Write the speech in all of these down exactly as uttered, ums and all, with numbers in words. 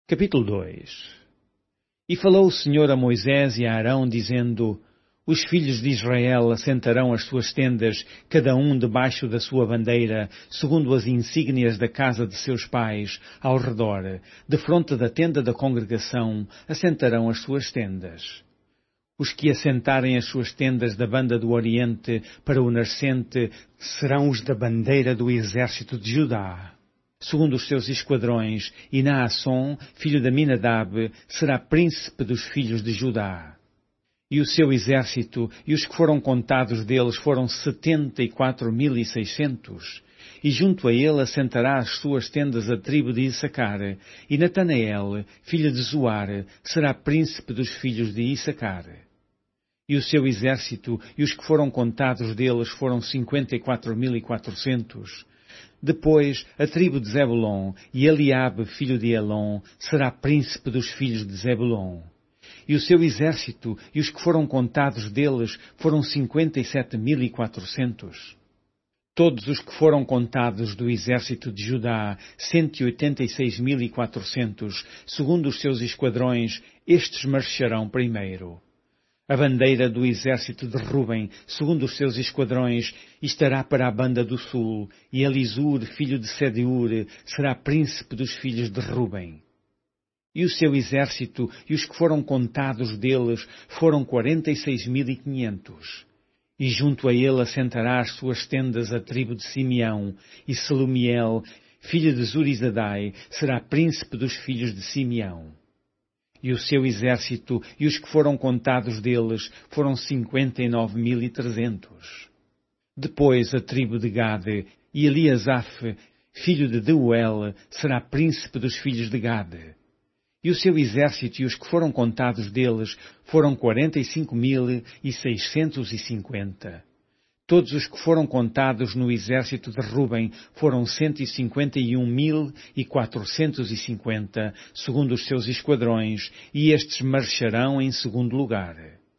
Capítulo dois. E falou o Senhor a Moisés e a Arão, dizendo: Os filhos de Israel assentarão as suas tendas, cada um debaixo da sua bandeira, segundo as insígnias da casa de seus pais, ao redor, defronte da tenda da congregação, assentarão as suas tendas. Os que assentarem as suas tendas da banda do Oriente para o nascente serão os da bandeira do exército de Judá, segundo os seus esquadrões, e Naasson, filho de Aminadab, será príncipe dos filhos de Judá. E o seu exército, e os que foram contados deles, foram setenta e quatro mil e seiscentos. E junto a ele assentará as suas tendas a tribo de Issacar, e Natanael, filho de Zoar, será príncipe dos filhos de Issacar. E o seu exército, e os que foram contados deles, foram cinquenta e quatro mil e quatrocentos. Depois, a tribo de Zebulon, e Eliabe, filho de Elon, será príncipe dos filhos de Zebulon. E o seu exército, e os que foram contados deles, foram cinquenta e sete mil e quatrocentos. Todos os que foram contados do exército de Judá, cento e oitenta e seis mil e quatrocentos, segundo os seus esquadrões, estes marcharão primeiro. A bandeira do exército de Ruben, segundo os seus esquadrões, estará para a banda do sul, e Elisur, filho de Sedeur, será príncipe dos filhos de Ruben. E o seu exército, e os que foram contados deles, foram quarenta e seis mil e quinhentos. E junto a ele assentará as suas tendas a tribo de Simeão, e Selumiel, filho de Zurizadai, será príncipe dos filhos de Simeão. E o seu exército, e os que foram contados deles, foram cinquenta e nove mil e trezentos. Depois a tribo de Gade, e Eliasaf, filho de Deuel, será príncipe dos filhos de Gade. E o seu exército, e os que foram contados deles, foram quarenta e cinco mil e seiscentos e cinquenta. Todos os que foram contados no exército de Ruben foram cento e cinquenta e um mil e quatrocentos e cinquenta, segundo os seus esquadrões, e estes marcharão em segundo lugar.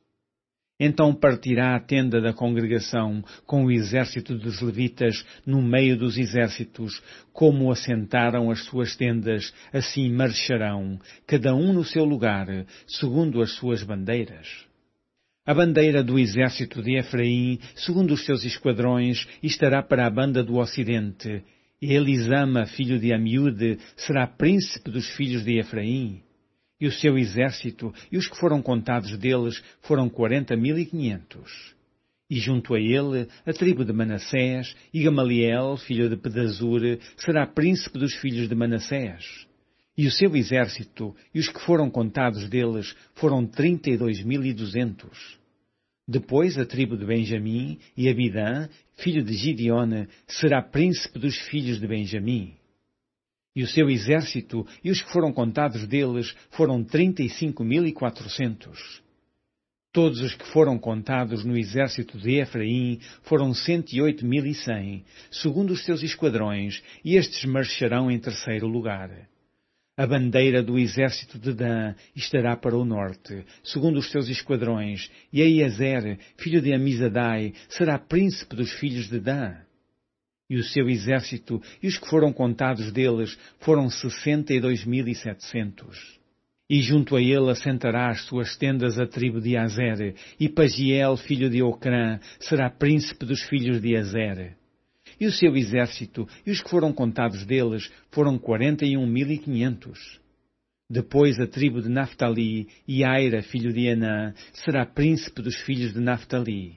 Então partirá a tenda da congregação com o exército dos levitas no meio dos exércitos, como assentaram as suas tendas, assim marcharão, cada um no seu lugar, segundo as suas bandeiras. A bandeira do exército de Efraim, segundo os seus esquadrões, estará para a banda do ocidente. E Elisama, filho de Amiúde, será príncipe dos filhos de Efraim. E o seu exército, e os que foram contados deles, foram quarenta mil e quinhentos. E junto a ele, a tribo de Manassés, e Gamaliel, filho de Pedazur, será príncipe dos filhos de Manassés. E o seu exército, e os que foram contados deles, foram trinta e dois mil e duzentos. Depois a tribo de Benjamim, e Abidã, filho de Gideone, será príncipe dos filhos de Benjamim. E o seu exército, e os que foram contados deles, foram trinta e cinco mil e quatrocentos. Todos os que foram contados no exército de Efraim foram cento e oito mil e cem, segundo os seus esquadrões, e estes marcharão em terceiro lugar. A bandeira do exército de Dan estará para o norte, segundo os seus esquadrões, e Aiezer, filho de Amizadai, será príncipe dos filhos de Dan. E o seu exército, e os que foram contados deles, foram sessenta e dois mil e setecentos. E junto a ele assentará as suas tendas a tribo de Azer, e Pagiel, filho de Ocrã, será príncipe dos filhos de Azer. E o seu exército, e os que foram contados deles, foram quarenta e um mil e quinhentos. Depois a tribo de Naftali, e Aira, filho de Anã, será príncipe dos filhos de Naftali.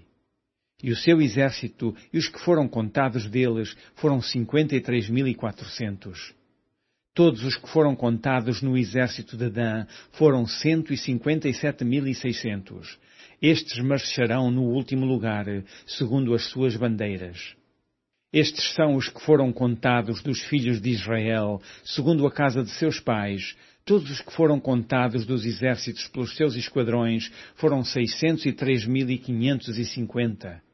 E o seu exército, e os que foram contados deles, foram cinquenta e três mil e quatrocentos. Todos os que foram contados no exército de Dan foram cento e cinquenta e sete mil e seiscentos. Estes marcharão no último lugar, segundo as suas bandeiras. Estes são os que foram contados dos filhos de Israel, segundo a casa de seus pais. Todos os que foram contados dos exércitos pelos seus esquadrões foram seiscentos e três mil e quinhentos e cinquenta.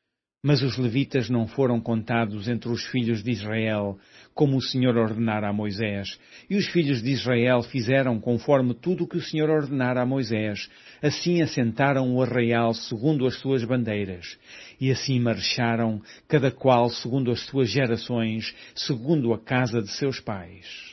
Mas os levitas não foram contados entre os filhos de Israel, como o Senhor ordenara a Moisés. E os filhos de Israel fizeram conforme tudo o que o Senhor ordenara a Moisés. Assim assentaram o arraial segundo as suas bandeiras. E assim marcharam, cada qual segundo as suas gerações, segundo a casa de seus pais.